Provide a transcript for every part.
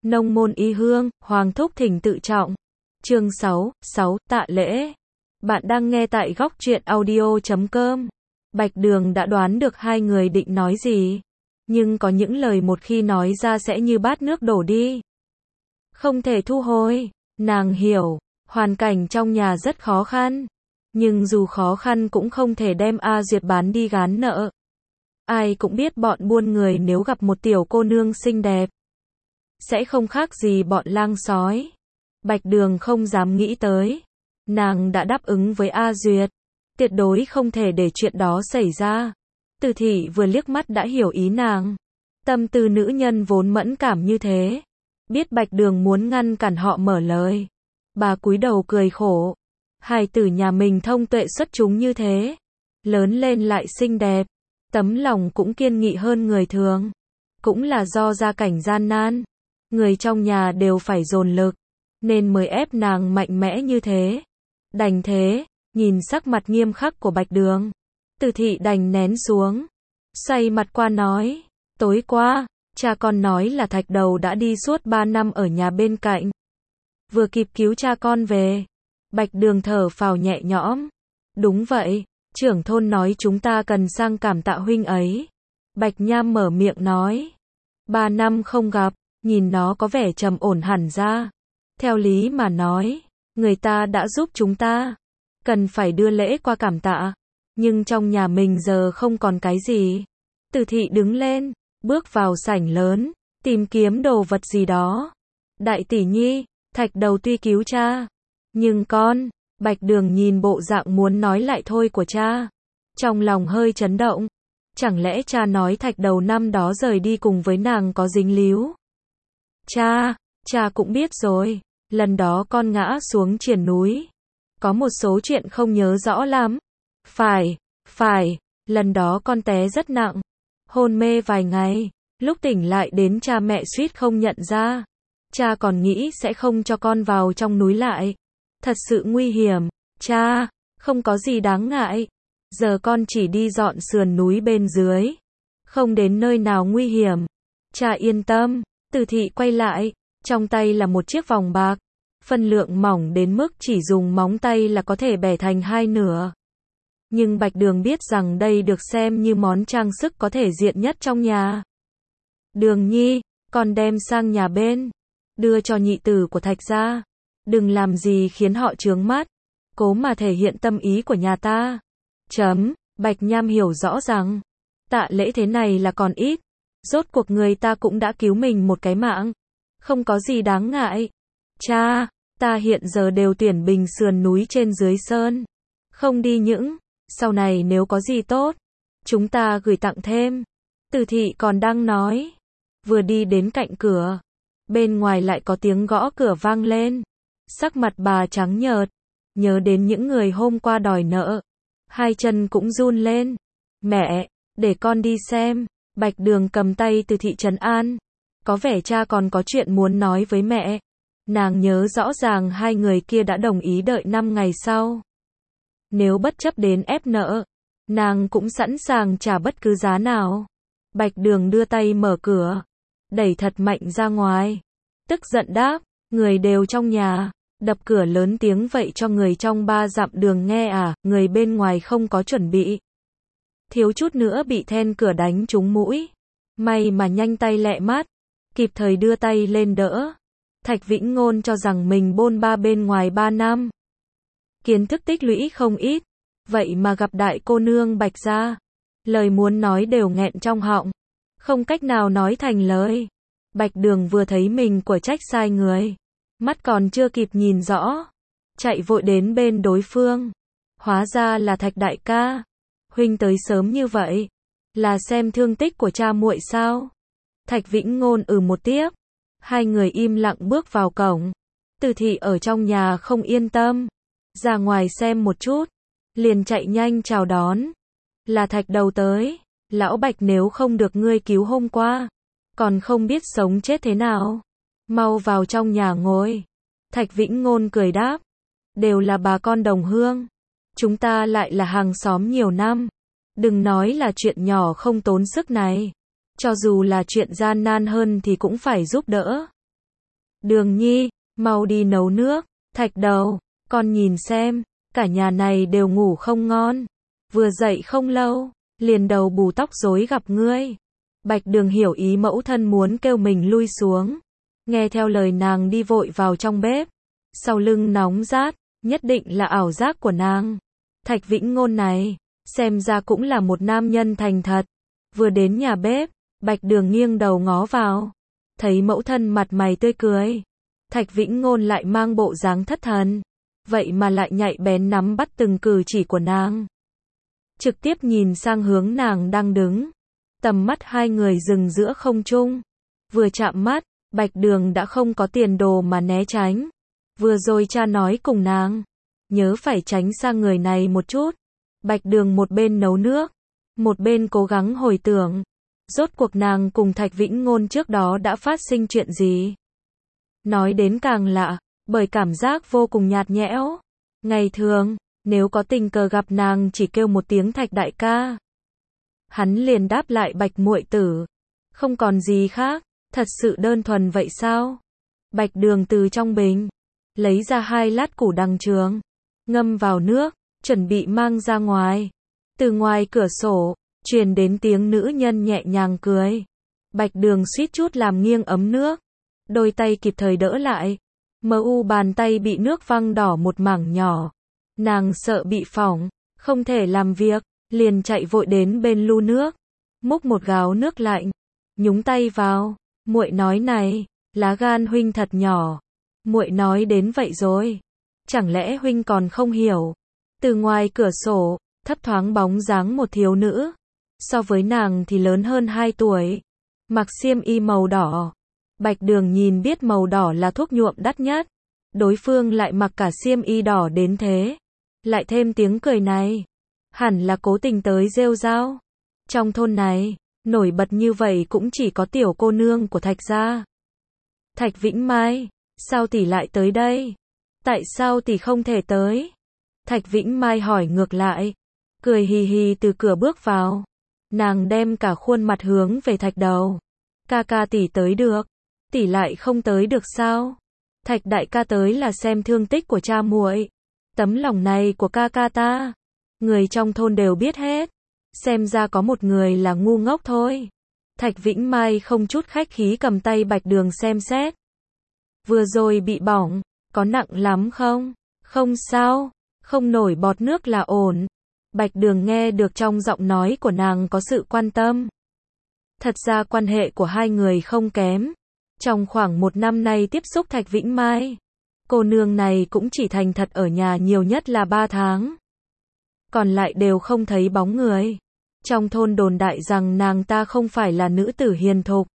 Nông môn y hương, Hoàng thúc thỉnh tự trọng. Chương 6, tạ lễ. Bạn đang nghe tại góc truyện audio.com. Bạch Đường đã đoán được hai người định nói gì, nhưng có những lời một khi nói ra sẽ như bát nước đổ đi, không thể thu hồi. Nàng hiểu, hoàn cảnh trong nhà rất khó khăn, nhưng dù khó khăn cũng không thể đem A Duyệt bán đi gán nợ. Ai cũng biết bọn buôn người nếu gặp một tiểu cô nương xinh đẹp, sẽ không khác gì bọn lang sói. Bạch Đường không dám nghĩ tới, nàng đã đáp ứng với A Duyệt, tuyệt đối không thể để chuyện đó xảy ra. Từ Thị vừa liếc mắt đã hiểu ý nàng. Tâm tư nữ nhân vốn mẫn cảm như thế, biết Bạch Đường muốn ngăn cản họ mở lời, bà cúi đầu cười khổ. Hài tử nhà mình thông tuệ xuất chúng như thế, lớn lên lại xinh đẹp, tấm lòng cũng kiên nghị hơn người thường. Cũng là do gia cảnh gian nan, người trong nhà đều phải dồn lực, nên mới ép nàng mạnh mẽ như thế. Đành thế, nhìn sắc mặt nghiêm khắc của Bạch Đường, Từ Thị đành nén xuống, xoay mặt qua nói, tối qua, cha con nói là Thạch Đầu đã đi suốt 3 năm ở nhà bên cạnh, vừa kịp cứu cha con về. Bạch Đường thở phào nhẹ nhõm, đúng vậy, trưởng thôn nói chúng ta cần sang cảm tạ huynh ấy. Bạch Nham mở miệng nói, 3 năm không gặp, nhìn nó có vẻ trầm ổn hẳn ra. Theo lý mà nói, người ta đã giúp chúng ta, cần phải đưa lễ qua cảm tạ, nhưng trong nhà mình giờ không còn cái gì. Từ Thị đứng lên, bước vào sảnh lớn, tìm kiếm đồ vật gì đó. Đại tỷ nhi, Thạch Đầu tuy cứu cha, nhưng con, Bạch Đường nhìn bộ dạng muốn nói lại thôi của cha, trong lòng hơi chấn động. Chẳng lẽ cha nói Thạch Đầu năm đó rời đi cùng với nàng có dính líu? Cha cũng biết rồi, lần đó con ngã xuống triền núi, có một số chuyện không nhớ rõ lắm. Phải, lần đó con té rất nặng, hôn mê vài ngày, lúc tỉnh lại đến cha mẹ suýt không nhận ra. Cha còn nghĩ sẽ không cho con vào trong núi lại, thật sự nguy hiểm. Cha, không có gì đáng ngại, giờ con chỉ đi dọn sườn núi bên dưới, không đến nơi nào nguy hiểm. Cha yên tâm. Từ Thị quay lại, trong tay là một chiếc vòng bạc, phân lượng mỏng đến mức chỉ dùng móng tay là có thể bẻ thành hai nửa. Nhưng Bạch Đường biết rằng đây được xem như món trang sức có thể diện nhất trong nhà. Đường nhi, con đem sang nhà bên, đưa cho nhị tử của Thạch gia, đừng làm gì khiến họ chướng mắt, cố mà thể hiện tâm ý của nhà ta. Bạch Nham hiểu rõ rằng, tạ lễ thế này là còn ít, rốt cuộc người ta cũng đã cứu mình một cái mạng, không có gì đáng ngại. Cha, ta hiện giờ đều tuyển bình sườn núi trên dưới sơn, không đi những, sau này nếu có gì tốt, chúng ta gửi tặng thêm. Từ Thị còn đang nói, vừa đi đến cạnh cửa, bên ngoài lại có tiếng gõ cửa vang lên. Sắc mặt bà trắng nhợt, nhớ đến những người hôm qua đòi nợ, hai chân cũng run lên. Mẹ, để con đi xem. Bạch Đường cầm tay Từ Thị trấn an, có vẻ cha còn có chuyện muốn nói với mẹ. Nàng nhớ rõ ràng hai người kia đã đồng ý đợi 5 ngày sau. Nếu bất chấp đến ép nợ, nàng cũng sẵn sàng trả bất cứ giá nào. Bạch Đường đưa tay mở cửa, đẩy thật mạnh ra ngoài, tức giận đáp, người đều trong nhà, đập cửa lớn tiếng vậy cho người trong 3 dặm đường nghe à? Người bên ngoài không có chuẩn bị, thiếu chút nữa bị then cửa đánh trúng mũi. May mà nhanh tay lẹ mắt, kịp thời đưa tay lên đỡ. Thạch Vĩnh Ngôn cho rằng mình bôn ba bên ngoài 3 năm, kiến thức tích lũy không ít, vậy mà gặp đại cô nương Bạch gia, lời muốn nói đều nghẹn trong họng, không cách nào nói thành lời. Bạch Đường vừa thấy mình của trách sai người, mắt còn chưa kịp nhìn rõ, chạy vội đến bên đối phương. Hóa ra là Thạch đại ca, huynh tới sớm như vậy, là xem thương tích của cha muội sao? Thạch Vĩnh Ngôn một tiếp, hai người im lặng bước vào cổng. Từ Thị ở trong nhà không yên tâm, ra ngoài xem một chút, liền chạy nhanh chào đón. Là Thạch Đầu tới, lão Bạch nếu không được ngươi cứu hôm qua, còn không biết sống chết thế nào, mau vào trong nhà ngồi. Thạch Vĩnh Ngôn cười đáp, đều là bà con đồng hương, chúng ta lại là hàng xóm nhiều năm, đừng nói là chuyện nhỏ không tốn sức này, cho dù là chuyện gian nan hơn thì cũng phải giúp đỡ. Đường Nhi, mau đi nấu nước. Thạch Đầu, con nhìn xem, cả nhà này đều ngủ không ngon. Vừa dậy không lâu, liền đầu bù tóc rối gặp ngươi. Bạch Đường hiểu ý mẫu thân muốn kêu mình lui xuống. Nghe theo lời nàng đi vội vào trong bếp. Sau lưng nóng rát, nhất định là ảo giác của nàng. Thạch Vĩnh Ngôn này, xem ra cũng là một nam nhân thành thật. Vừa đến nhà bếp, Bạch Đường nghiêng đầu ngó vào. Thấy mẫu thân mặt mày tươi cười. Thạch Vĩnh Ngôn lại mang bộ dáng thất thần. Vậy mà lại nhạy bén nắm bắt từng cử chỉ của nàng. Trực tiếp nhìn sang hướng nàng đang đứng. Tầm mắt hai người dừng giữa không trung. Vừa chạm mắt, Bạch Đường đã không có tiền đồ mà né tránh. Vừa rồi cha nói cùng nàng, nhớ phải tránh xa người này một chút. Bạch Đường một bên nấu nước, một bên cố gắng hồi tưởng. Rốt cuộc nàng cùng Thạch Vĩnh Ngôn trước đó đã phát sinh chuyện gì? Nói đến càng lạ, bởi cảm giác vô cùng nhạt nhẽo. Ngày thường, nếu có tình cờ gặp nàng chỉ kêu một tiếng Thạch đại ca. Hắn liền đáp lại Bạch muội tử. Không còn gì khác, thật sự đơn thuần vậy sao? Bạch Đường từ trong bình, lấy ra 2 lát củ đằng trường, ngâm vào nước, chuẩn bị mang ra ngoài. Từ ngoài cửa sổ, truyền đến tiếng nữ nhân nhẹ nhàng cười. Bạch Đường suýt chút làm nghiêng ấm nước. Đôi tay kịp thời đỡ lại. Bàn tay bị nước văng đỏ một mảng nhỏ. Nàng sợ bị phỏng, không thể làm việc, liền chạy vội đến bên lu nước. Múc một gáo nước lạnh, nhúng tay vào. Muội nói này, lá gan huynh thật nhỏ. Muội nói đến vậy rồi. Chẳng lẽ huynh còn không hiểu? Từ ngoài cửa sổ, thấp thoáng bóng dáng một thiếu nữ. So với nàng thì lớn hơn 2 tuổi. Mặc xiêm y màu đỏ. Bạch Đường nhìn biết màu đỏ là thuốc nhuộm đắt nhất. Đối phương lại mặc cả xiêm y đỏ đến thế. Lại thêm tiếng cười này. Hẳn là cố tình tới rêu rao. Trong thôn này, nổi bật như vậy cũng chỉ có tiểu cô nương của Thạch gia. Thạch Vĩnh Mai, sao tỷ lại tới đây? Tại sao tỷ không thể tới? Thạch Vĩnh Mai hỏi ngược lại. Cười hì hì từ cửa bước vào. Nàng đem cả khuôn mặt hướng về Thạch Đầu. Ca ca tỷ tới được. Tỷ lại không tới được sao? Thạch đại ca tới là xem thương tích của cha muội. Tấm lòng này của ca ca ta, người trong thôn đều biết hết. Xem ra có một người là ngu ngốc thôi. Thạch Vĩnh Mai không chút khách khí cầm tay Bạch Đường xem xét. Vừa rồi bị bỏng, có nặng lắm không? Không sao, không nổi bọt nước là ổn. Bạch Đường nghe được trong giọng nói của nàng có sự quan tâm. Thật ra quan hệ của hai người không kém. Trong khoảng 1 năm nay tiếp xúc Thạch Vĩnh Mai, cô nương này cũng chỉ thành thật ở nhà nhiều nhất là 3 tháng. Còn lại đều không thấy bóng người. Trong thôn đồn đại rằng nàng ta không phải là nữ tử hiền thục.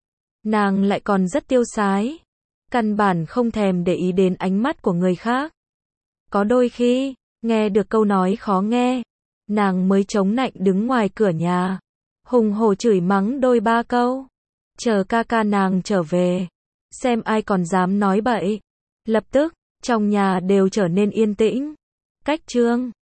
Nàng lại còn rất tiêu sái. Căn bản không thèm để ý đến ánh mắt của người khác. Có đôi khi, nghe được câu nói khó nghe, nàng mới chống nạnh đứng ngoài cửa nhà. Hùng hổ chửi mắng đôi 3 câu. Chờ ca ca nàng trở về. Xem ai còn dám nói bậy. Lập tức, trong nhà đều trở nên yên tĩnh. Cách chương